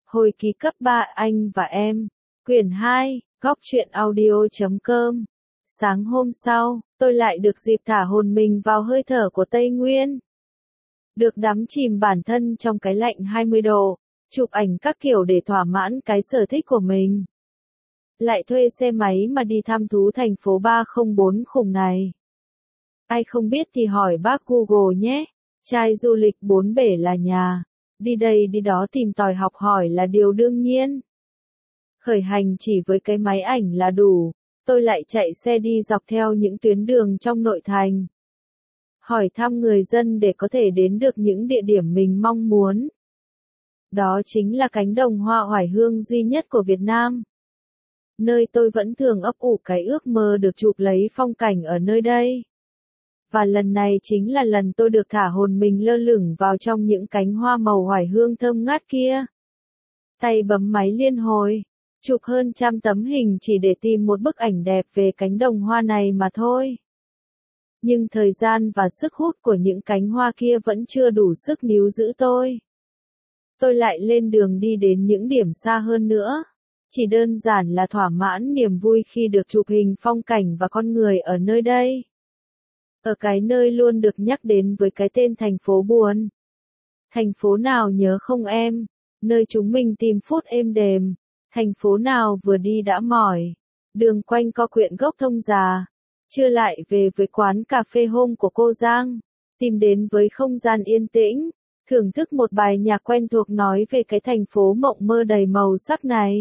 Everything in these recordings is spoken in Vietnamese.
Hồi ký cấp 3 Anh và Em, quyển 2, góc truyện audio.com. Sáng hôm sau, tôi lại được dịp thả hồn mình vào hơi thở của Tây Nguyên. Được đắm chìm bản thân trong cái lạnh 20 độ, chụp ảnh các kiểu để thỏa mãn cái sở thích của mình. Lại thuê xe máy mà đi thăm thú thành phố 304 khủng này. Ai không biết thì hỏi bác Google nhé. Trai du lịch 4 bể là nhà. Đi đây đi đó tìm tòi học hỏi là điều đương nhiên. Khởi hành chỉ với cái máy ảnh là đủ. Tôi lại chạy xe đi dọc theo những tuyến đường trong nội thành. Hỏi thăm người dân để có thể đến được những địa điểm mình mong muốn. Đó chính là cánh đồng hoa oải hương duy nhất của Việt Nam. Nơi tôi vẫn thường ấp ủ cái ước mơ được chụp lấy phong cảnh ở nơi đây. Và lần này chính là lần tôi được thả hồn mình lơ lửng vào trong những cánh hoa màu oải hương thơm ngát kia. Tay bấm máy liên hồi, chụp hơn 100 tấm hình chỉ để tìm một bức ảnh đẹp về cánh đồng hoa này mà thôi. Nhưng thời gian và sức hút của những cánh hoa kia vẫn chưa đủ sức níu giữ tôi. Tôi lại lên đường đi đến những điểm xa hơn nữa. Chỉ đơn giản là thỏa mãn niềm vui khi được chụp hình phong cảnh và con người ở nơi đây. Ở cái nơi luôn được nhắc đến với cái tên thành phố buồn. Thành phố nào nhớ không em? Nơi chúng mình tìm phút êm đềm. Thành phố nào vừa đi đã mỏi. Đường quanh co quyện gốc thông già. Chưa lại về với quán cà phê hôm của cô Giang. Tìm đến với không gian yên tĩnh. Thưởng thức một bài nhạc quen thuộc nói về cái thành phố mộng mơ đầy màu sắc này.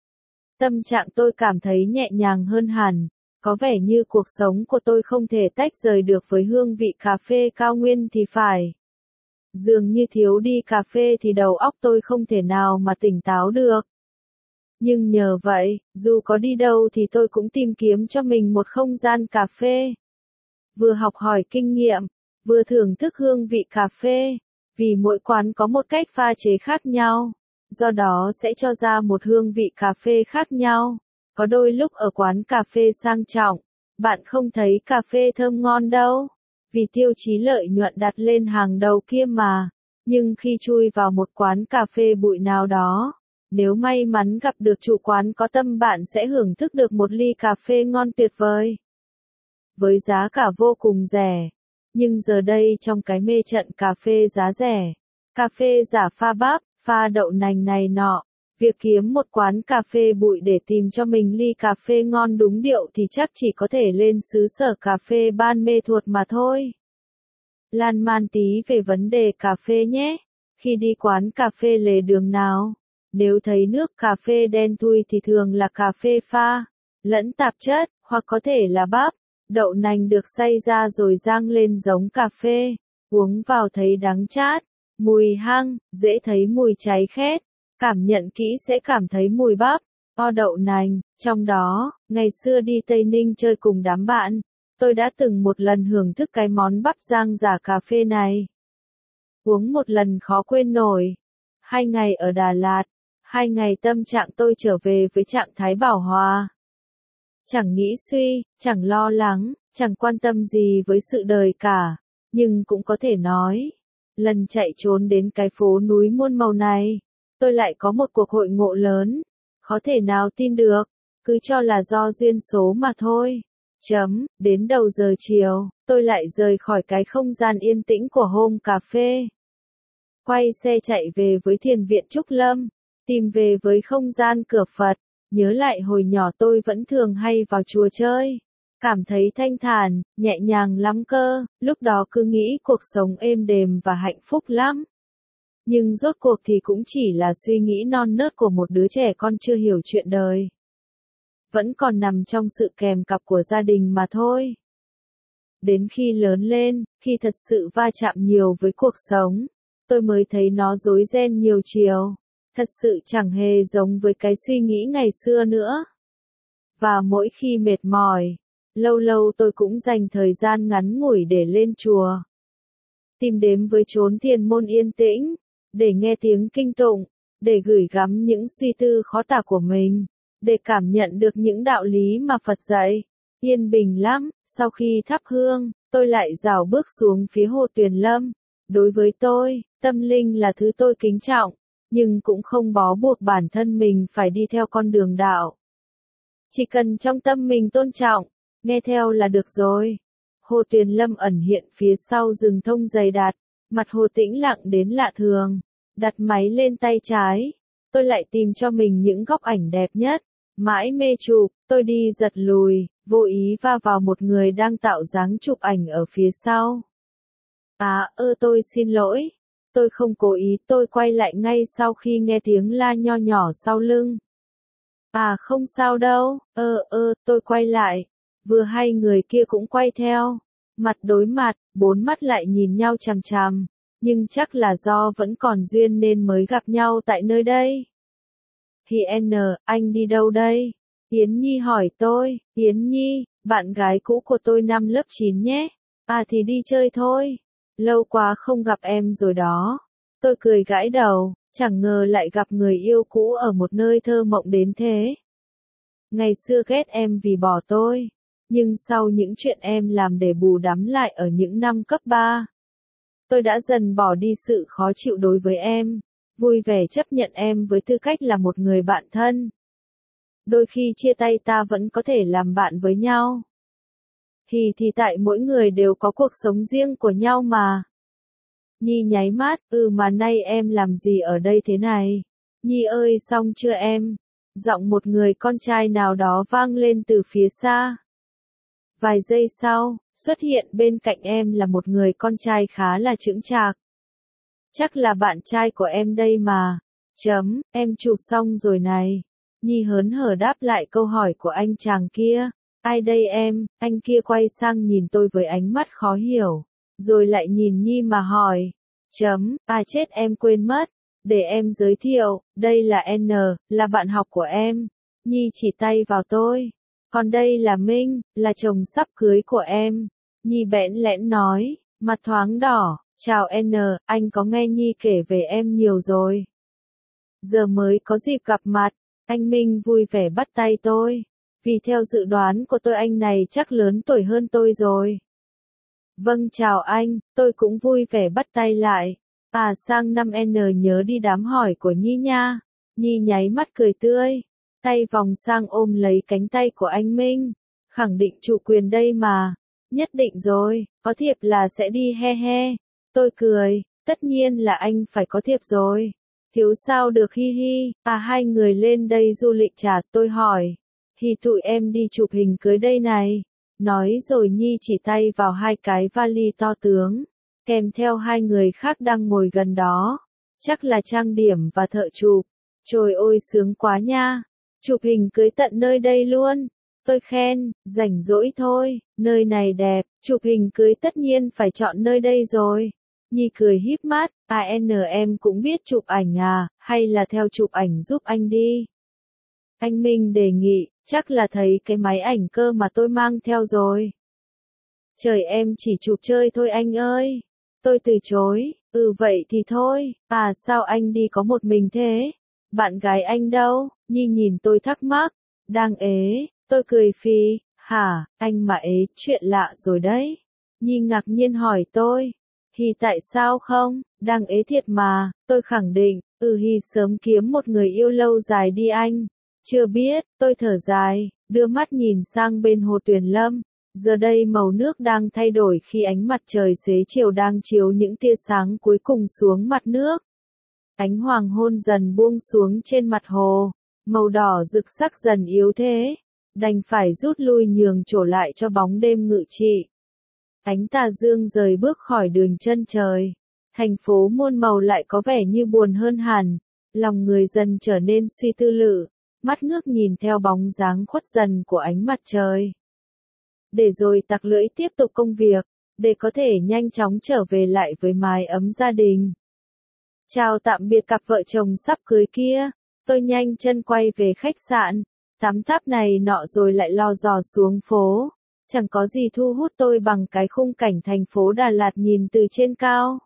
Tâm trạng tôi cảm thấy nhẹ nhàng hơn hẳn. Có vẻ như cuộc sống của tôi không thể tách rời được với hương vị cà phê cao nguyên thì phải. Dường như thiếu đi cà phê thì đầu óc tôi không thể nào mà tỉnh táo được. Nhưng nhờ vậy, dù có đi đâu thì tôi cũng tìm kiếm cho mình một không gian cà phê. Vừa học hỏi kinh nghiệm, vừa thưởng thức hương vị cà phê. Vì mỗi quán có một cách pha chế khác nhau. Do đó sẽ cho ra một hương vị cà phê khác nhau. Có đôi lúc ở quán cà phê sang trọng, bạn không thấy cà phê thơm ngon đâu, vì tiêu chí lợi nhuận đặt lên hàng đầu kia mà. Nhưng khi chui vào một quán cà phê bụi nào đó, nếu may mắn gặp được chủ quán có tâm bạn sẽ hưởng thức được một ly cà phê ngon tuyệt vời. Với giá cả vô cùng rẻ. Nhưng giờ đây trong cái mê trận cà phê giá rẻ, cà phê giả pha bắp, pha đậu nành này nọ, việc kiếm một quán cà phê bụi để tìm cho mình ly cà phê ngon đúng điệu thì chắc chỉ có thể lên xứ sở cà phê Ban Mê Thuột mà thôi. Lan man tí về vấn đề cà phê nhé. Khi đi quán cà phê lề đường nào, nếu thấy nước cà phê đen thui thì thường là cà phê pha, lẫn tạp chất, hoặc có thể là bắp, đậu nành được xay ra rồi rang lên giống cà phê, uống vào thấy đắng chát, mùi hăng, dễ thấy mùi cháy khét. Cảm nhận kỹ sẽ cảm thấy mùi bắp, đậu nành. Trong đó, ngày xưa đi Tây Ninh chơi cùng đám bạn, tôi đã từng một lần hưởng thức cái món bắp rang giả cà phê này. Uống một lần khó quên nổi. 2 ngày ở Đà Lạt, 2 ngày tâm trạng tôi trở về với trạng thái bảo hòa. Chẳng nghĩ suy, chẳng lo lắng, chẳng quan tâm gì với sự đời cả, nhưng cũng có thể nói, lần chạy trốn đến cái phố núi muôn màu này, tôi lại có một cuộc hội ngộ lớn, khó thể nào tin được, cứ cho là do duyên số mà thôi. Đến đầu giờ chiều, tôi lại rời khỏi cái không gian yên tĩnh của hôm cà phê. Quay xe chạy về với thiền viện Trúc Lâm, tìm về với không gian cửa Phật, nhớ lại hồi nhỏ tôi vẫn thường hay vào chùa chơi. Cảm thấy thanh thản, nhẹ nhàng lắm cơ, lúc đó cứ nghĩ cuộc sống êm đềm và hạnh phúc lắm. Nhưng rốt cuộc thì cũng chỉ là suy nghĩ non nớt của một đứa trẻ con chưa hiểu chuyện đời. Vẫn còn nằm trong sự kèm cặp của gia đình mà thôi. Đến khi lớn lên, khi thật sự va chạm nhiều với cuộc sống, tôi mới thấy nó rối ren nhiều chiều. Thật sự chẳng hề giống với cái suy nghĩ ngày xưa nữa. Và mỗi khi mệt mỏi, lâu lâu tôi cũng dành thời gian ngắn ngủi để lên chùa. Tìm đến với chốn thiền môn yên tĩnh, để nghe tiếng kinh tụng, để gửi gắm những suy tư khó tả của mình, để cảm nhận được những đạo lý mà Phật dạy. Yên bình lắm, sau khi thắp hương, tôi lại rảo bước xuống phía hồ Tuyền Lâm. Đối với tôi, tâm linh là thứ tôi kính trọng, nhưng cũng không bó buộc bản thân mình phải đi theo con đường đạo. Chỉ cần trong tâm mình tôn trọng, nghe theo là được rồi. Hồ Tuyền Lâm ẩn hiện phía sau rừng thông dày đặc, mặt hồ tĩnh lặng đến lạ thường. Đặt máy lên tay trái, tôi lại tìm cho mình những góc ảnh đẹp nhất. Mãi mê chụp, tôi đi giật lùi, vô ý va vào một người đang tạo dáng chụp ảnh ở phía sau. Tôi xin lỗi. Tôi không cố ý, tôi quay lại ngay sau khi nghe tiếng la nho nhỏ sau lưng. Không sao đâu, tôi quay lại. Vừa hay người kia cũng quay theo. Mặt đối mặt, bốn mắt lại nhìn nhau chằm chằm. Nhưng chắc là do vẫn còn duyên nên mới gặp nhau tại nơi đây. Anh đi đâu đây? Yến Nhi hỏi tôi. Yến Nhi, bạn gái cũ của tôi năm lớp 9 nhé. Thì đi chơi thôi. Lâu quá không gặp em rồi đó. Tôi cười gãi đầu, chẳng ngờ lại gặp người yêu cũ ở một nơi thơ mộng đến thế. Ngày xưa ghét em vì bỏ tôi. Nhưng sau những chuyện em làm để bù đắm lại ở những năm cấp 3, tôi đã dần bỏ đi sự khó chịu đối với em, vui vẻ chấp nhận em với tư cách là một người bạn thân. Đôi khi chia tay ta vẫn có thể làm bạn với nhau. Thì tại mỗi người đều có cuộc sống riêng của nhau mà. Nhi nháy mắt, mà nay em làm gì ở đây thế này? Nhi ơi xong chưa em? Giọng một người con trai nào đó vang lên từ phía xa. Vài giây sau, xuất hiện bên cạnh em là một người con trai khá là chững chạc. Chắc là bạn trai của em đây mà. Em chụp xong rồi này. Nhi hớn hở đáp lại câu hỏi của anh chàng kia. Ai đây em? Anh kia quay sang nhìn tôi với ánh mắt khó hiểu. Rồi lại nhìn Nhi mà hỏi. Chết em quên mất. Để em giới thiệu, đây là N, là bạn học của em. Nhi chỉ tay vào tôi. Còn đây là Minh, là chồng sắp cưới của em. Nhi bẽn lẽn nói, mặt thoáng đỏ. Chào N, anh có nghe Nhi kể về em nhiều rồi. Giờ mới có dịp gặp mặt. Anh Minh vui vẻ bắt tay tôi. Vì theo dự đoán của tôi anh này chắc lớn tuổi hơn tôi rồi. Vâng chào anh, tôi cũng vui vẻ bắt tay lại. Sang năm N nhớ đi đám hỏi của Nhi nha. Nhi nháy mắt cười tươi. Tay vòng sang ôm lấy cánh tay của anh Minh. Khẳng định chủ quyền đây mà. Nhất định rồi, có thiệp là sẽ đi he he. Tôi cười, tất nhiên là anh phải có thiệp rồi. Thiếu sao được hi hi. Hai người lên đây du lịch chả, tôi hỏi. Tụi em đi chụp hình cưới đây này. Nói rồi Nhi chỉ tay vào hai cái vali to tướng, kèm theo hai người khác đang ngồi gần đó. Chắc là trang điểm và thợ chụp. Trời ơi sướng quá nha. Chụp hình cưới tận nơi đây luôn. Tôi khen, rảnh rỗi thôi, nơi này đẹp, chụp hình cưới tất nhiên phải chọn nơi đây rồi. Nhi cười híp mắt, em cũng biết chụp ảnh hay là theo chụp ảnh giúp anh đi. Anh Minh đề nghị, chắc là thấy cái máy ảnh cơ mà tôi mang theo rồi. Trời em chỉ chụp chơi thôi anh ơi. Tôi từ chối, vậy thì thôi, sao anh đi có một mình thế? Bạn gái anh đâu? Nhi nhìn tôi thắc mắc, đang ế, tôi cười phì, hả, anh mà ế, chuyện lạ rồi đấy. Nhi ngạc nhiên hỏi tôi, tại sao không, đang ế thiệt mà, tôi khẳng định, sớm kiếm một người yêu lâu dài đi anh. Chưa biết, tôi thở dài, đưa mắt nhìn sang bên Hồ Tuyền Lâm. Giờ đây màu nước đang thay đổi khi ánh mặt trời xế chiều đang chiếu những tia sáng cuối cùng xuống mặt nước. Ánh hoàng hôn dần buông xuống trên mặt hồ, màu đỏ rực sắc dần yếu thế, đành phải rút lui nhường chỗ lại cho bóng đêm ngự trị. Ánh tà dương rời bước khỏi đường chân trời, thành phố muôn màu lại có vẻ như buồn hơn hẳn, lòng người dần trở nên suy tư lự, mắt ngước nhìn theo bóng dáng khuất dần của ánh mặt trời. Để rồi tặc lưỡi tiếp tục công việc, để có thể nhanh chóng trở về lại với mái ấm gia đình. Chào tạm biệt cặp vợ chồng sắp cưới kia, tôi nhanh chân quay về khách sạn, tắm tháp này nọ rồi lại lo dò xuống phố. Chẳng có gì thu hút tôi bằng cái khung cảnh thành phố Đà Lạt nhìn từ trên cao.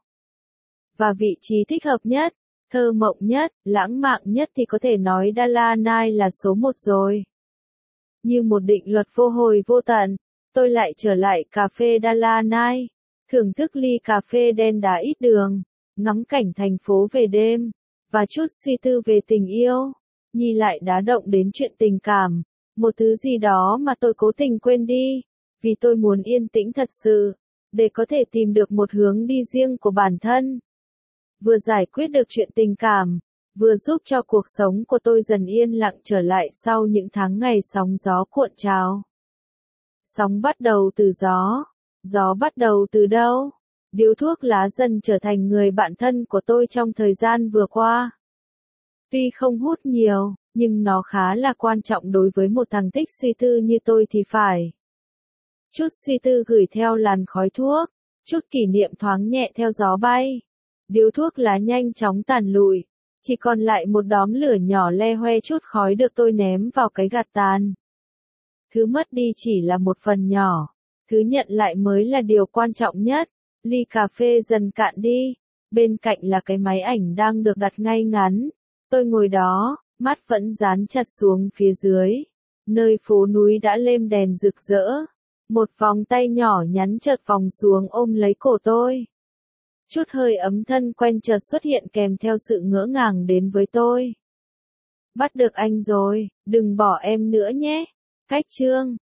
Và vị trí thích hợp nhất, thơ mộng nhất, lãng mạn nhất thì có thể nói Đà La Nai là số 1 rồi. Như một định luật vô hồi vô tận, tôi lại trở lại cà phê Đà La Nai, thưởng thức ly cà phê đen đá ít đường, ngắm cảnh thành phố về đêm, và chút suy tư về tình yêu. Nhi lại đá động đến chuyện tình cảm, một thứ gì đó mà tôi cố tình quên đi, vì tôi muốn yên tĩnh thật sự, để có thể tìm được một hướng đi riêng của bản thân. Vừa giải quyết được chuyện tình cảm, vừa giúp cho cuộc sống của tôi dần yên lặng trở lại sau những tháng ngày sóng gió cuộn trào. Sóng bắt đầu từ gió bắt đầu từ đâu? Điếu thuốc lá dần trở thành người bạn thân của tôi trong thời gian vừa qua. Tuy không hút nhiều, nhưng nó khá là quan trọng đối với một thằng thích suy tư như tôi thì phải. Chút suy tư gửi theo làn khói thuốc, chút kỷ niệm thoáng nhẹ theo gió bay. Điếu thuốc lá nhanh chóng tàn lụi, chỉ còn lại một đốm lửa nhỏ le hoe chút khói được tôi ném vào cái gạt tàn. Thứ mất đi chỉ là một phần nhỏ, thứ nhận lại mới là điều quan trọng nhất. Ly cà phê dần cạn đi, bên cạnh là cái máy ảnh đang được đặt ngay ngắn. Tôi ngồi đó, mắt vẫn dán chặt xuống phía dưới, nơi phố núi đã lêm đèn rực rỡ. Một vòng tay nhỏ nhắn chợt vòng xuống ôm lấy cổ tôi. Chút hơi ấm thân quen chợt xuất hiện kèm theo sự ngỡ ngàng đến với tôi. Bắt được anh rồi, đừng bỏ em nữa nhé. Cách chương